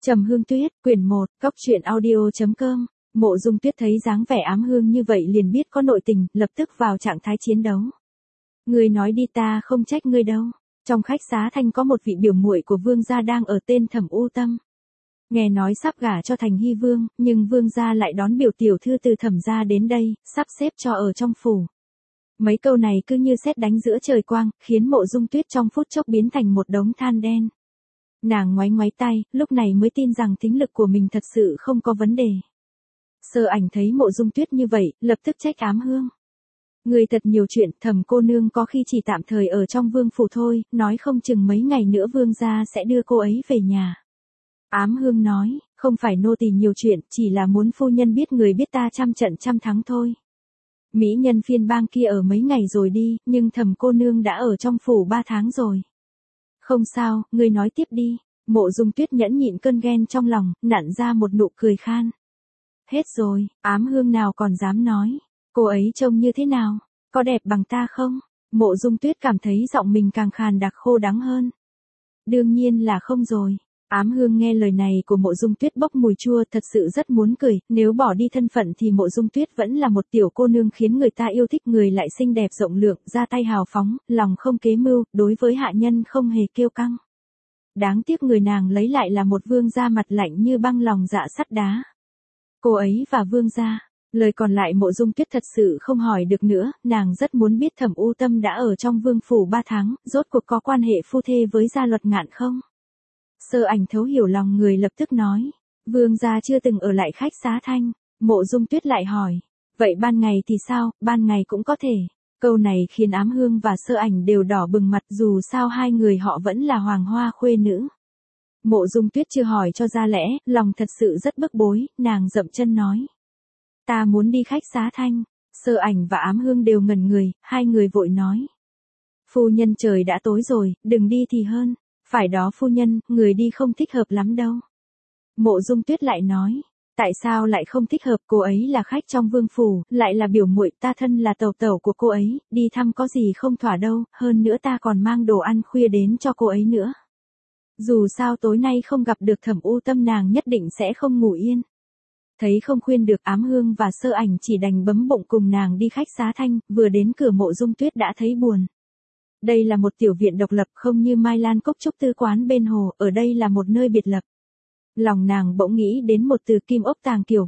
Trầm Hương Tuyết, quyển 1, góc truyện audio.com. Mộ Dung Tuyết thấy dáng vẻ ám hương như vậy liền biết có nội tình, lập tức vào trạng thái chiến đấu. Ngươi nói đi, ta không trách ngươi đâu. Trong khách xá Thanh có một vị biểu muội của vương gia đang ở, tên Thẩm U Tâm. Nghe nói sắp gả cho Thành Hy Vương, nhưng vương gia lại đón biểu tiểu thư từ Thẩm gia đến đây, sắp xếp cho ở trong phủ. Mấy câu này cứ như sét đánh giữa trời quang, khiến Mộ Dung Tuyết trong phút chốc biến thành một đống than đen. Nàng ngoáy ngoáy tay, lúc này mới tin rằng tính lực của mình thật sự không có vấn đề. Sơ Ảnh thấy Mộ Dung Tuyết như vậy, lập tức trách ám hương. Người thật nhiều chuyện, Thẩm cô nương có khi chỉ tạm thời ở trong vương phủ thôi, nói không chừng mấy ngày nữa vương gia sẽ đưa cô ấy về nhà. Ám hương nói, không phải nô tỳ nhiều chuyện, chỉ là muốn phu nhân biết người biết ta trăm trận trăm thắng thôi. Mỹ nhân phiên bang kia ở mấy ngày rồi đi, nhưng Thẩm cô nương đã ở trong phủ 3 tháng rồi. Không sao, ngươi nói tiếp đi. Mộ Dung Tuyết nhẫn nhịn cơn ghen trong lòng, nặn ra một nụ cười khan. Hết rồi, ám hương nào còn dám nói. Cô ấy trông như thế nào? Có đẹp bằng ta không? Mộ Dung Tuyết cảm thấy giọng mình càng khàn đặc khô đắng hơn. Đương nhiên là không rồi. Ám hương nghe lời này của Mộ Dung Tuyết bốc mùi chua, thật sự rất muốn cười, nếu bỏ đi thân phận thì Mộ Dung Tuyết vẫn là một tiểu cô nương khiến người ta yêu thích, người lại xinh đẹp rộng lượng, ra tay hào phóng, lòng không kế mưu, đối với hạ nhân không hề kiêu căng. Đáng tiếc người nàng lấy lại là một vương gia mặt lạnh như băng, lòng dạ sắt đá. Cô ấy và vương gia. Lời còn lại Mộ Dung Tuyết thật sự không hỏi được nữa, nàng rất muốn biết Thẩm U Tâm đã ở trong vương phủ 3 tháng, rốt cuộc có quan hệ phu thê với Gia Luật Ngạn không? Sơ Ảnh thấu hiểu lòng người lập tức nói, vương gia chưa từng ở lại khách xá Thanh. Mộ Dung Tuyết lại hỏi, vậy ban ngày thì sao? Ban ngày cũng có thể. Câu này khiến ám hương và Sơ Ảnh đều đỏ bừng mặt, dù sao hai người họ vẫn là hoàng hoa khuê nữ. Mộ Dung Tuyết chưa hỏi cho ra lẽ, lòng thật sự rất bức bối, nàng dậm chân nói. Ta muốn đi khách xá Thanh. Sơ Ảnh và ám hương đều ngẩn người, hai người vội nói. Phu nhân, trời đã tối rồi, đừng đi thì hơn. Phải đó phu nhân, người đi không thích hợp lắm đâu. Mộ Dung Tuyết lại nói. Tại sao lại không thích hợp? Cô ấy là khách trong vương phủ, lại là biểu muội, ta thân là tẩu tẩu của cô ấy, đi thăm có gì không thỏa đâu, hơn nữa ta còn mang đồ ăn khuya đến cho cô ấy nữa. Dù sao tối nay không gặp được Thẩm U Tâm nàng nhất định sẽ không ngủ yên. Thấy không khuyên được, ám hương và Sơ Ảnh chỉ đành bấm bụng cùng nàng đi khách xá Thanh, vừa đến cửa Mộ Dung Tuyết đã thấy buồn. Đây là một tiểu viện độc lập, không như Mai Lan Cốc Trúc Tư Quán bên hồ, ở đây là một nơi biệt lập. Lòng nàng bỗng nghĩ đến một từ, kim ốc tàng kiểu.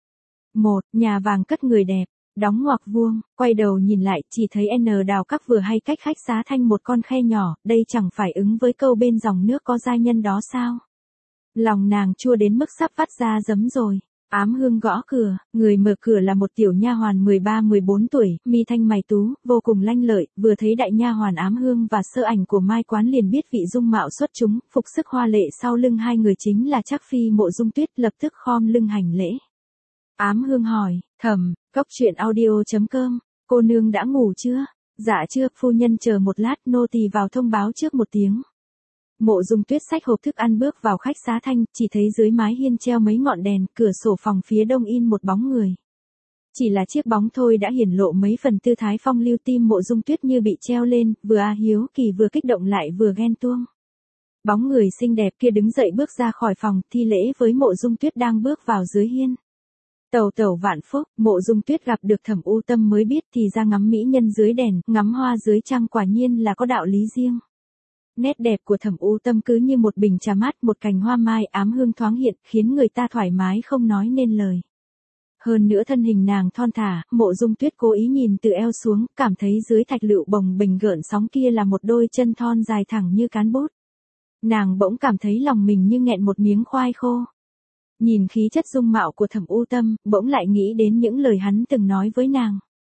Một, nhà vàng cất người đẹp, đóng ngoặc vuông, quay đầu nhìn lại, chỉ thấy N đào các vừa hay cách khách xá Thanh một con khe nhỏ, đây chẳng phải ứng với câu bên dòng nước có giai nhân đó sao? Lòng nàng chua đến mức sắp vắt ra giấm rồi. Ám hương gõ cửa, người mở cửa là một tiểu nha hoàn 13-14 tuổi, mi thanh mày tú, vô cùng lanh lợi, vừa thấy đại nha hoàn ám hương và Sơ Ảnh của Mai Quán liền biết vị dung mạo xuất chúng, phục sức hoa lệ, sau lưng hai người chính là Trác Phi Mộ Dung Tuyết, lập tức khom lưng hành lễ. Ám hương hỏi, Thẩm, góc truyện audio.com, cô nương đã ngủ chưa? Dạ chưa, phu nhân chờ một lát, nô tỳ vào thông báo trước một tiếng. Mộ Dung Tuyết xách hộp thức ăn bước vào khách xá Thanh, chỉ thấy dưới mái hiên treo mấy ngọn đèn, cửa sổ phòng phía đông in một bóng người. Chỉ là chiếc bóng thôi đã hiển lộ mấy phần tư thái phong lưu, tim Mộ Dung Tuyết như bị treo lên, vừa hiếu kỳ vừa kích động lại vừa ghen tuông. Bóng người xinh đẹp kia đứng dậy bước ra khỏi phòng, thi lễ với Mộ Dung Tuyết đang bước vào dưới hiên. Tẩu tẩu vạn phúc. Mộ Dung Tuyết gặp được Thẩm U Tâm mới biết thì ra ngắm mỹ nhân dưới đèn, ngắm hoa dưới trăng quả nhiên là có đạo lý riêng. Nét đẹp của Thẩm U Tâm cứ như một bình trà mát, một cành hoa mai ám hương thoáng hiện, khiến người ta thoải mái không nói nên lời. Hơn nữa thân hình nàng thon thả, Mộ Dung Tuyết cố ý nhìn từ eo xuống, cảm thấy dưới thạch lựu bồng bềnh gợn sóng kia là một đôi chân thon dài thẳng như cán bút. Nàng bỗng cảm thấy lòng mình như nghẹn một miếng khoai khô. Nhìn khí chất dung mạo của Thẩm U Tâm, bỗng lại nghĩ đến những lời hắn từng nói với nàng.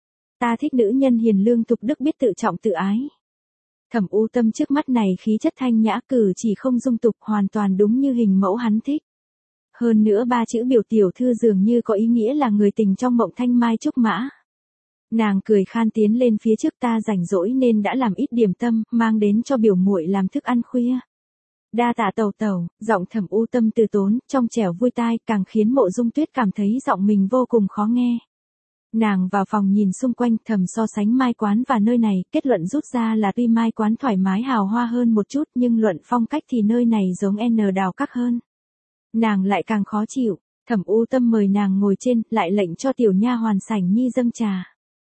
Ta thích nữ nhân hiền lương tục đức, biết tự trọng tự ái. Thẩm U Tâm trước mắt này khí chất thanh nhã, cử chỉ không dung tục, hoàn toàn đúng như hình mẫu hắn thích. Hơn nữa ba chữ biểu tiểu thư dường như có ý nghĩa là người tình trong mộng thanh mai trúc mã. Nàng cười khan tiến lên phía trước, ta rảnh rỗi nên đã làm ít điểm tâm, mang đến cho biểu muội làm thức ăn khuya. Đa tạ tẩu tẩu. Giọng Thẩm U Tâm từ tốn, trong trẻo vui tai, càng khiến Mộ Dung Tuyết cảm thấy giọng mình vô cùng khó nghe. Nàng vào phòng nhìn xung quanh, thầm so sánh Mai Quán và nơi này, kết luận rút ra là tuy Mai Quán thoải mái hào hoa hơn một chút, nhưng luận phong cách thì nơi này giống N đào các hơn. Nàng lại càng khó chịu, Thẩm U Tâm mời nàng ngồi trên, lại lệnh cho tiểu nha hoàn Sảnh Nhi dâng trà.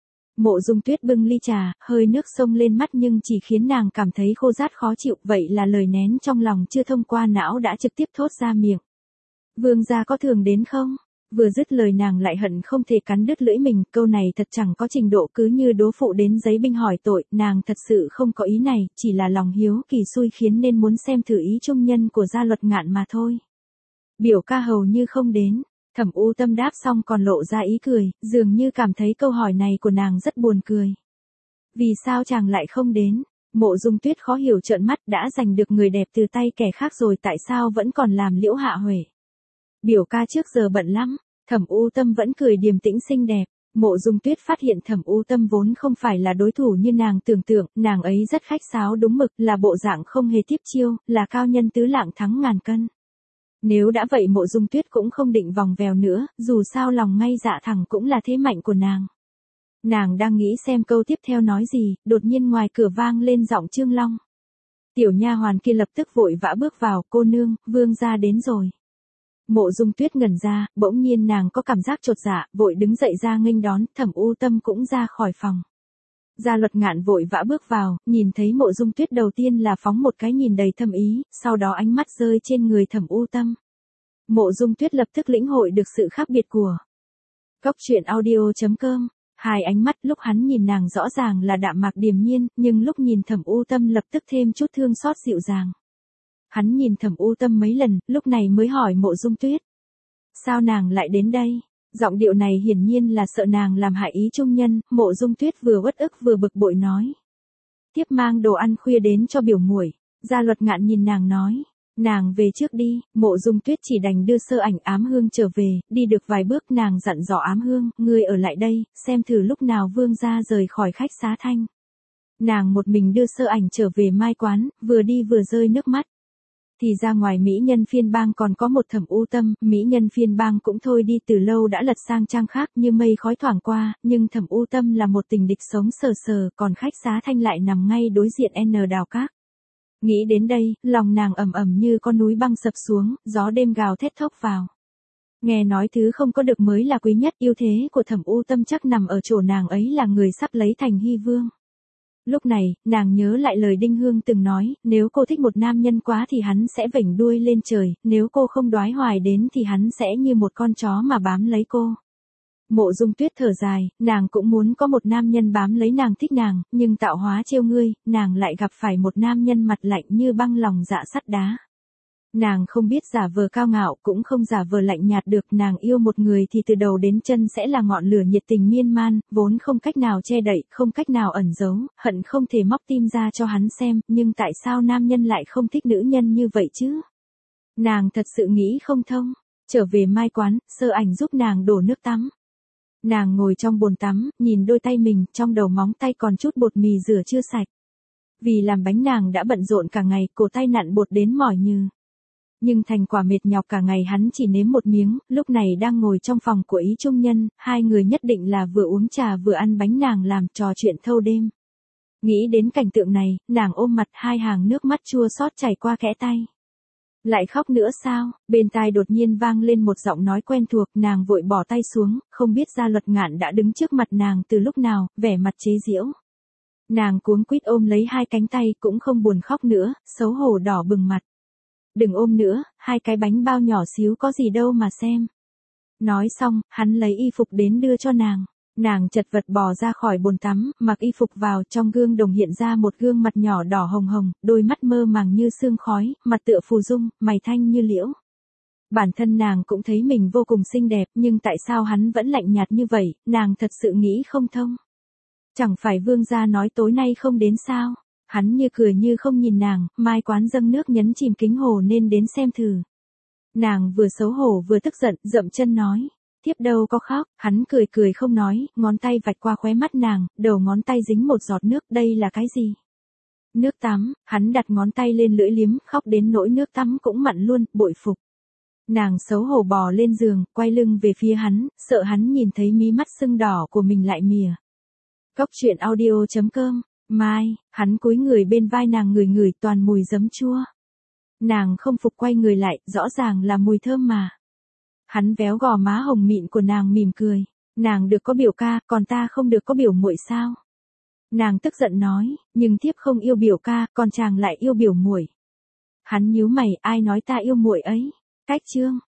Mộ Dung Tuyết bưng ly trà, hơi nước xông lên mắt nhưng chỉ khiến nàng cảm thấy khô rát khó chịu, vậy là lời nén trong lòng chưa thông qua não đã trực tiếp thốt ra miệng. Vương gia có thường đến không? Vừa dứt lời nàng lại hận không thể cắn đứt lưỡi mình, câu này thật chẳng có trình độ, cứ như đố phụ đến giấy binh hỏi tội, nàng thật sự không có ý này, chỉ là lòng hiếu kỳ xui khiến nên muốn xem thử ý trung nhân của Gia Luật Ngạn mà thôi. Biểu ca hầu như không đến. Thẩm U Tâm đáp xong còn lộ ra ý cười, dường như cảm thấy câu hỏi này của nàng rất buồn cười. Vì sao chàng lại không đến? Mộ Dung Tuyết khó hiểu trợn mắt, đã giành được người đẹp từ tay kẻ khác rồi tại sao vẫn còn làm Liễu Hạ Huệ? Biểu ca trước giờ bận lắm. Thẩm U Tâm vẫn cười điềm tĩnh xinh đẹp. Mộ Dung Tuyết phát hiện Thẩm U Tâm vốn không phải là đối thủ như nàng tưởng tượng, nàng ấy rất khách sáo đúng mực, là bộ dạng không hề tiếp chiêu, là cao nhân tứ lạng thắng ngàn cân. Nếu đã vậy Mộ Dung Tuyết cũng không định vòng vèo nữa, dù sao lòng ngay dạ thẳng cũng là thế mạnh của nàng. Nàng đang nghĩ xem câu tiếp theo nói gì, đột nhiên ngoài cửa vang lên giọng Trương Long. Tiểu nha hoàn kia lập tức vội vã bước vào, cô nương, vương gia đến rồi. Mộ Dung Tuyết ngẩn ra, bỗng nhiên nàng có cảm giác chột dạ, vội đứng dậy ra nghênh đón, Thẩm U Tâm cũng ra khỏi phòng. Gia Luật Ngạn vội vã bước vào, nhìn thấy Mộ Dung Tuyết đầu tiên là phóng một cái nhìn đầy thâm ý, sau đó ánh mắt rơi trên người Thẩm U Tâm. Mộ Dung Tuyết lập tức lĩnh hội được sự khác biệt của Cốc truyện audio.com. Hai ánh mắt, lúc hắn nhìn nàng rõ ràng là đạm mạc điềm nhiên, nhưng lúc nhìn Thẩm U Tâm lập tức thêm chút thương xót dịu dàng. Hắn nhìn Thẩm U Tâm mấy lần, lúc này mới hỏi Mộ Dung Tuyết. Sao nàng lại đến đây? Giọng điệu này hiển nhiên là sợ nàng làm hại ý trung nhân, Mộ Dung Tuyết vừa uất ức vừa bực bội nói. Tiếp mang đồ ăn khuya đến cho biểu muội. Gia Luật Ngạn nhìn nàng nói. Nàng về trước đi. Mộ Dung Tuyết chỉ đành đưa Sơ Ảnh Ám Hương trở về, đi được vài bước nàng dặn dò Ám Hương, ngươi ở lại đây, xem thử lúc nào vương gia rời khỏi khách xá thanh. Nàng một mình đưa Sơ Ảnh trở về Mai Quán, vừa đi vừa rơi nước mắt. Thì ra ngoài mỹ nhân phiên bang còn có một Thẩm U Tâm, mỹ nhân phiên bang cũng thôi đi từ lâu đã lật sang trang khác như mây khói thoảng qua, nhưng Thẩm U Tâm là một tình địch sống sờ sờ, còn khách xá thanh lại nằm ngay đối diện N Đào Các. Nghĩ đến đây, lòng nàng ẩm ẩm như con núi băng sập xuống, gió đêm gào thét thốc vào. Nghe nói thứ không có được mới là quý nhất, ưu thế của Thẩm U Tâm chắc nằm ở chỗ nàng ấy là người sắp lấy thành hy vương. Lúc này, nàng nhớ lại lời Đinh Hương từng nói, nếu cô thích một nam nhân quá thì hắn sẽ vểnh đuôi lên trời, nếu cô không đoái hoài đến thì hắn sẽ như một con chó mà bám lấy cô. Mộ Dung Tuyết thở dài, nàng cũng muốn có một nam nhân bám lấy nàng thích nàng, nhưng tạo hóa trêu ngươi, nàng lại gặp phải một nam nhân mặt lạnh như băng lòng dạ sắt đá. Nàng không biết giả vờ cao ngạo, cũng không giả vờ lạnh nhạt được, nàng yêu một người thì từ đầu đến chân sẽ là ngọn lửa nhiệt tình miên man, vốn không cách nào che đậy, không cách nào ẩn giấu, hận không thể móc tim ra cho hắn xem, nhưng tại sao nam nhân lại không thích nữ nhân như vậy chứ? Nàng thật sự nghĩ không thông. Trở về Mai Quán, Sơ Ảnh giúp nàng đổ nước tắm. Nàng ngồi trong bồn tắm, nhìn đôi tay mình, trong đầu móng tay còn chút bột mì rửa chưa sạch. Vì làm bánh nàng đã bận rộn cả ngày, cổ tay nặn bột đến mỏi nhừ. Nhưng thành quả mệt nhọc cả ngày hắn chỉ nếm một miếng, lúc này đang ngồi trong phòng của ý trung nhân, hai người nhất định là vừa uống trà vừa ăn bánh nàng làm, trò chuyện thâu đêm. Nghĩ đến cảnh tượng này, nàng ôm mặt, hai hàng nước mắt chua xót chảy qua kẽ tay. Lại khóc nữa sao? Bên tai đột nhiên vang lên một giọng nói quen thuộc, nàng vội bỏ tay xuống, không biết Gia Luật Ngạn đã đứng trước mặt nàng từ lúc nào, vẻ mặt chế giễu. Nàng cuống quýt ôm lấy hai cánh tay, cũng không buồn khóc nữa, xấu hổ đỏ bừng mặt. Đừng ôm nữa, hai cái bánh bao nhỏ xíu có gì đâu mà xem. Nói xong, hắn lấy y phục đến đưa cho nàng. Nàng chật vật bò ra khỏi bồn tắm, mặc y phục vào, trong gương đồng hiện ra một gương mặt nhỏ đỏ hồng hồng, đôi mắt mơ màng như sương khói, mặt tựa phù dung, mày thanh như liễu. Bản thân nàng cũng thấy mình vô cùng xinh đẹp, nhưng tại sao hắn vẫn lạnh nhạt như vậy, nàng thật sự nghĩ không thông. Chẳng phải vương gia nói tối nay không đến sao? Hắn như cười như không nhìn nàng, Mai Quán dâng nước nhấn chìm kính hồ nên đến xem thử. Nàng vừa xấu hổ vừa tức giận, dậm chân nói. Tiếp đâu có khóc, hắn cười cười không nói, ngón tay vạch qua khóe mắt nàng, đầu ngón tay dính một giọt nước, đây là cái gì? Nước tắm, hắn đặt ngón tay lên lưỡi liếm, khóc đến nỗi nước tắm cũng mặn luôn, bội phục. Nàng xấu hổ bò lên giường, quay lưng về phía hắn, sợ hắn nhìn thấy mí mắt sưng đỏ của mình lại mỉa. Cốc truyện audio.com, Mai, hắn cúi người bên vai nàng ngửi ngửi toàn mùi giấm chua. Nàng không phục quay người lại, rõ ràng là mùi thơm mà. Hắn véo gò má hồng mịn của nàng mỉm cười. Nàng được có biểu ca, còn ta không được có biểu muội sao? Nàng tức giận nói, nhưng thiếp không yêu biểu ca, còn chàng lại yêu biểu muội. Hắn nhíu mày, ai nói ta yêu muội ấy? Cách chương